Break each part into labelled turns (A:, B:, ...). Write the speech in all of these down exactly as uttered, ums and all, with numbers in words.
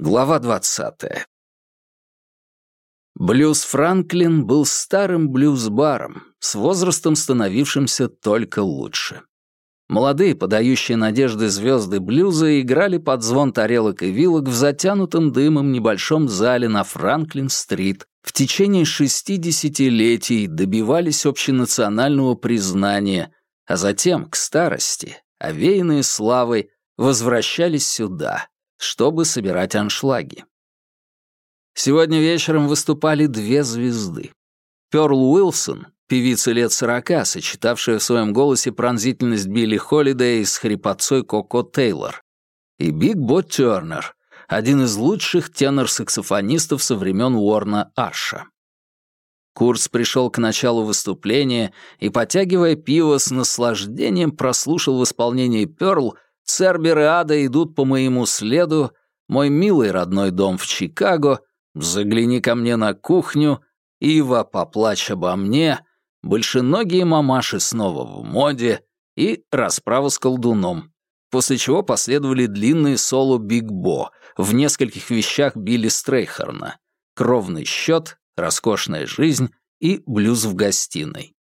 A: Глава двадцатая. Блюз Франклин был старым блюз-баром, с возрастом становившимся только лучше. Молодые, подающие надежды звезды блюза играли под звон тарелок и вилок в затянутом дымом небольшом зале на Франклин-стрит, в течение шестидесятилетий добивались общенационального признания, а затем, к старости, овеянные славой, возвращались сюда, чтобы собирать аншлаги. Сегодня вечером выступали две звезды. Пёрл Уилсон, певица лет сорока, сочетавшая в своем голосе пронзительность Билли Холидей с хрипотцой Коко Тейлор, и Биг Бо Тёрнер, один из лучших тенор-саксофонистов со времен Уорна Аша. Курц пришел к началу выступления и, потягивая пиво, с наслаждением прослушал в исполнении Пёрл «Цербер и Ада идут по моему следу», «Мой милый родной дом в Чикаго», «Загляни ко мне на кухню», «Ива, поплачь обо мне», «Большеногие мамаши снова в моде» и «Расправа с колдуном», после чего последовали длинные соло Биг Бо в нескольких вещах Билли Стрейхерна, «Кровный счет», «Роскошная жизнь» и «Блюз в гостиной».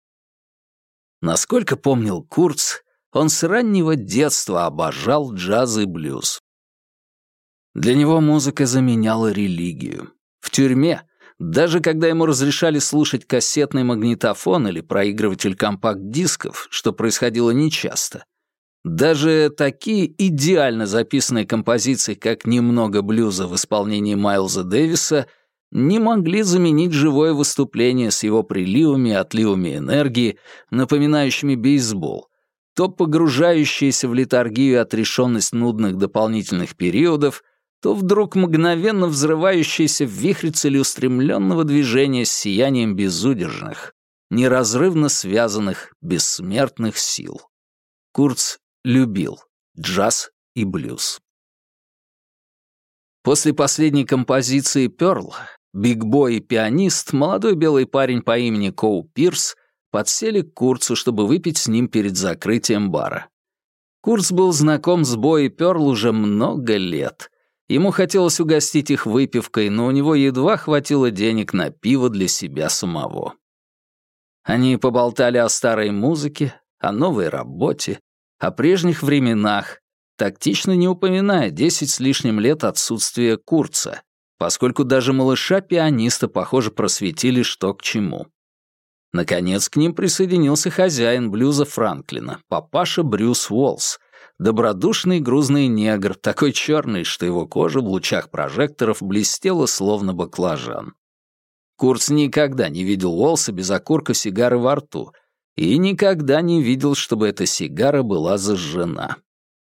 A: Насколько помнил Курц, он с раннего детства обожал джаз и блюз. Для него музыка заменяла религию. В тюрьме, даже когда ему разрешали слушать кассетный магнитофон или проигрыватель компакт-дисков, что происходило нечасто, даже такие идеально записанные композиции, как «Немного блюза» в исполнении Майлза Дэвиса, не могли заменить живое выступление с его приливами и отливами энергии, напоминающими бейсбол, то погружающиеся в летаргию и отрешенность нудных дополнительных периодов, то вдруг мгновенно взрывающийся в вихре целеустремленного движения с сиянием безудержных, неразрывно связанных бессмертных сил. Курц любил джаз и блюз. После последней композиции «Пёрл» Биг Бо и пианист, молодой белый парень по имени Коу Пирс, подсели к Курцу, чтобы выпить с ним перед закрытием бара. Курц был знаком с Бо и Пёрл уже много лет. Ему хотелось угостить их выпивкой, но у него едва хватило денег на пиво для себя самого. Они поболтали о старой музыке, о новой работе, о прежних временах, тактично не упоминая десять с лишним лет отсутствия Курца, поскольку даже малыша-пианиста, похоже, просветили, что к чему. Наконец к ним присоединился хозяин блюза Франклина, папаша Брюс Уоллс, добродушный грузный негр, такой черный, что его кожа в лучах прожекторов блестела, словно баклажан. Курц никогда не видел Уоллса без окурка сигары во рту и никогда не видел, чтобы эта сигара была зажжена.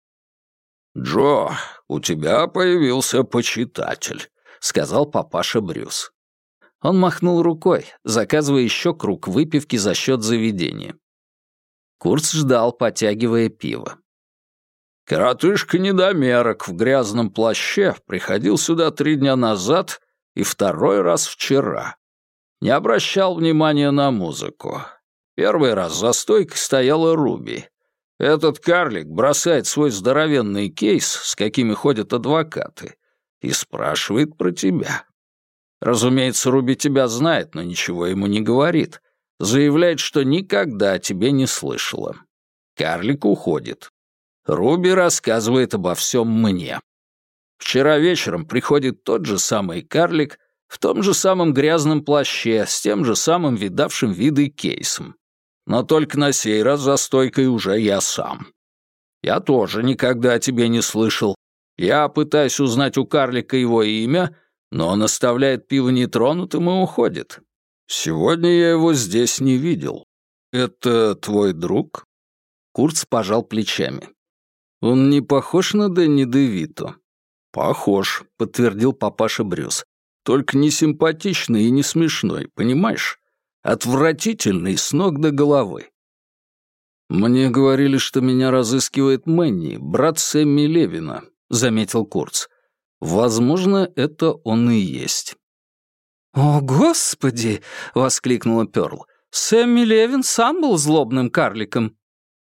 B: «Джо, у тебя появился почитатель», — сказал папаша Брюс.
A: Он махнул рукой, заказывая еще круг выпивки за счет заведения. Курц ждал, потягивая пиво.
B: «Коротышка-недомерок в грязном плаще приходил сюда три дня назад и второй раз вчера. Не обращал внимания на музыку. Первый раз за стойкой стояла Руби. Этот карлик бросает свой здоровенный кейс, с какими ходят адвокаты, и спрашивает про тебя. Разумеется, Руби тебя знает, но ничего ему не говорит. Заявляет, что никогда о тебе не слышала. Карлик уходит. Руби рассказывает обо всем мне. Вчера вечером приходит тот же самый карлик в том же самом грязном плаще, с тем же самым видавшим виды кейсом. Но только на сей раз за стойкой уже я сам. Я тоже никогда о тебе не слышал. Я пытаюсь узнать у карлика его имя, но он оставляет пиво нетронутым и уходит. Сегодня я его здесь не видел. Это твой друг?»
A: Курц пожал плечами. «Он не похож на Дэнни де Вито?»
B: «Похож»,
A: — подтвердил папаша Брюс.
B: «Только не симпатичный и не смешной, понимаешь? Отвратительный с ног до головы».
A: «Мне говорили, что меня разыскивает Мэнни, брат Сэмми Левина», — заметил Курц. «Возможно, это он и есть». «О, Господи!» — воскликнула Пёрл. «Сэмми Левин сам был злобным карликом».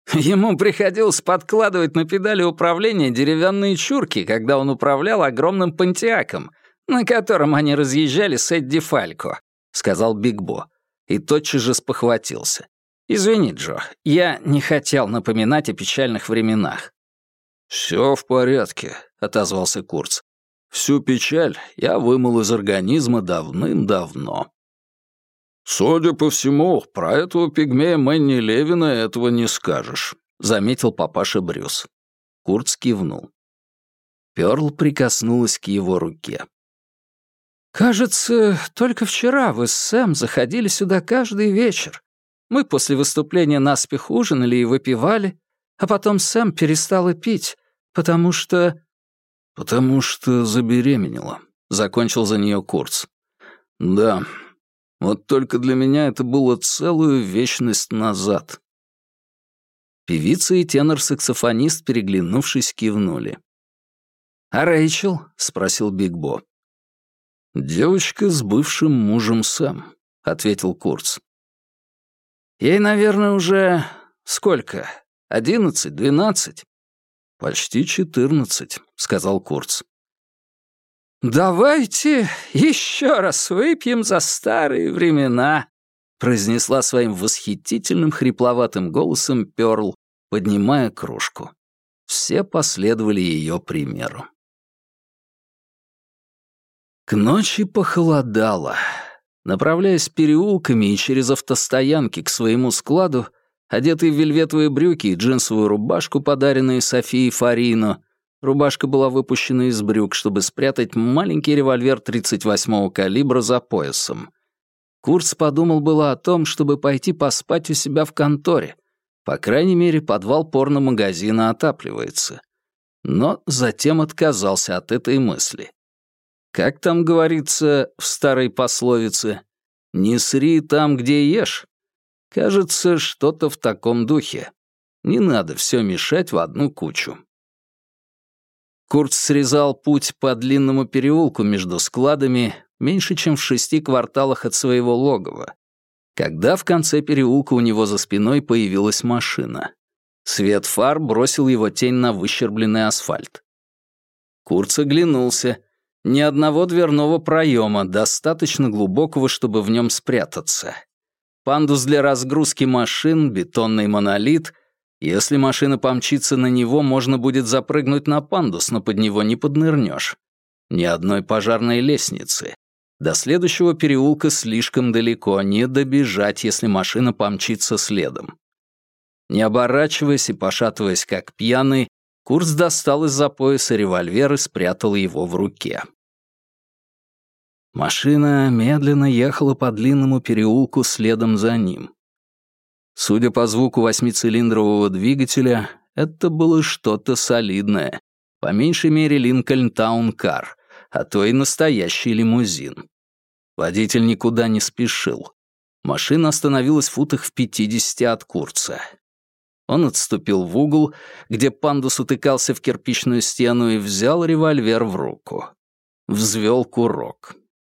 A: Ему приходилось подкладывать на педали управления деревянные чурки, когда он управлял огромным понтиаком, на котором они разъезжали с Эдди Фалько», — сказал Биг Бо, и тотчас же спохватился. «Извини, Джо, я не хотел напоминать о печальных временах».
B: «Все в порядке», — отозвался Курц. «Всю печаль я вымыл из организма давным-давно». «Судя по всему, про этого пигмея Мэнни Левина этого не скажешь», — заметил папаша Брюс.
A: Курц кивнул. Пёрл прикоснулась к его руке. «Кажется, только вчера вы с Сэм заходили сюда каждый вечер. Мы после выступления наспех ужинали и выпивали, а потом Сэм перестала пить, потому что...»
B: «Потому что забеременела», — закончил за нее Курц. «Да, вот только для меня это было целую вечность назад».
A: Певица и тенор-саксофонист, переглянувшись, кивнули. «А Рэйчел?» — спросил Биг Бо.
B: «Девочка с бывшим мужем Сэм», — ответил Курц.
A: «Ей, наверное, уже... сколько? Одиннадцать, двенадцать?»
B: «Почти четырнадцать», — сказал Курц.
A: «Давайте еще раз выпьем за старые времена», — произнесла своим восхитительным хрипловатым голосом Пёрл, поднимая кружку. Все последовали ее примеру. К ночи похолодало. Направляясь переулками и через автостоянки к своему складу, одетый в вельветовые брюки и джинсовую рубашку, подаренные Софией Фарино, рубашка была выпущена из брюк, чтобы спрятать маленький револьвер тридцать восьмого калибра за поясом. Курц подумал было о том, чтобы пойти поспать у себя в конторе. По крайней мере, подвал порномагазина отапливается. Но затем отказался от этой мысли. Как там говорится в старой пословице, «Не сри там, где ешь». Кажется, что-то в таком духе. Не надо все мешать в одну кучу. Курц срезал путь по длинному переулку между складами, меньше чем в шести кварталах от своего логова, когда в конце переулка у него за спиной появилась машина. Свет фар бросил его тень на выщербленный асфальт. Курц оглянулся. Ни одного дверного проема, достаточно глубокого, чтобы в нем спрятаться. Пандус для разгрузки машин, бетонный монолит. Если машина помчится на него, можно будет запрыгнуть на пандус, но под него не поднырнешь. Ни одной пожарной лестницы. До следующего переулка слишком далеко, не добежать, если машина помчится следом. Не оборачиваясь и пошатываясь как пьяный, Курц достал из-за пояса револьвер и спрятал его в руке. Машина медленно ехала по длинному переулку следом за ним. Судя по звуку восьмицилиндрового двигателя, это было что-то солидное, по меньшей мере Линкольн Таун Кар, а то и настоящий лимузин. Водитель никуда не спешил. Машина остановилась в футах в пятидесяти от Курца. Он отступил в угол, где пандус утыкался в кирпичную стену, и взял револьвер в руку. Взвел курок.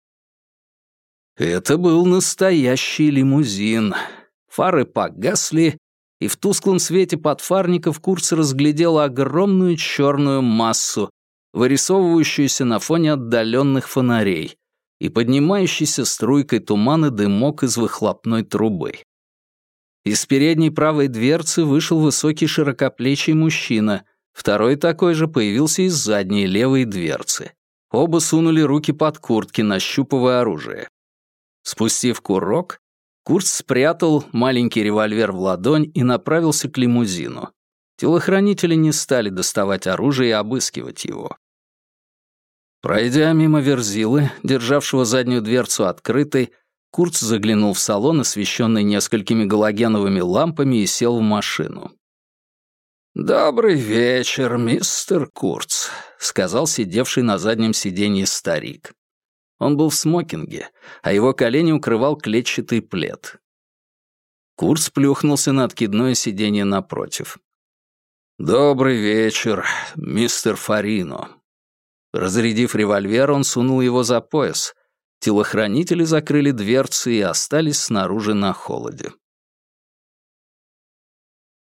A: Это был настоящий лимузин. Фары погасли, и в тусклом свете подфарников Курц разглядел огромную черную массу, вырисовывающуюся на фоне отдаленных фонарей, и поднимающийся струйкой тумана дымок из выхлопной трубы. Из передней правой дверцы вышел высокий широкоплечий мужчина, второй такой же появился из задней левой дверцы. Оба сунули руки под куртки, нащупывая оружие. Спустив курок, Курц спрятал маленький револьвер в ладонь и направился к лимузину. Телохранители не стали доставать оружие и обыскивать его. Пройдя мимо Верзилы, державшего заднюю дверцу открытой, Курц заглянул в салон, освещенный несколькими галогеновыми лампами, и сел в машину. «Добрый вечер, мистер Курц», — сказал сидевший на заднем сиденье старик. Он был в смокинге, а его колени укрывал клетчатый плед. Курц плюхнулся на откидное сиденье напротив. «Добрый вечер, мистер Фарино». Разрядив револьвер, он сунул его за пояс. Телохранители закрыли дверцы и остались снаружи на холоде.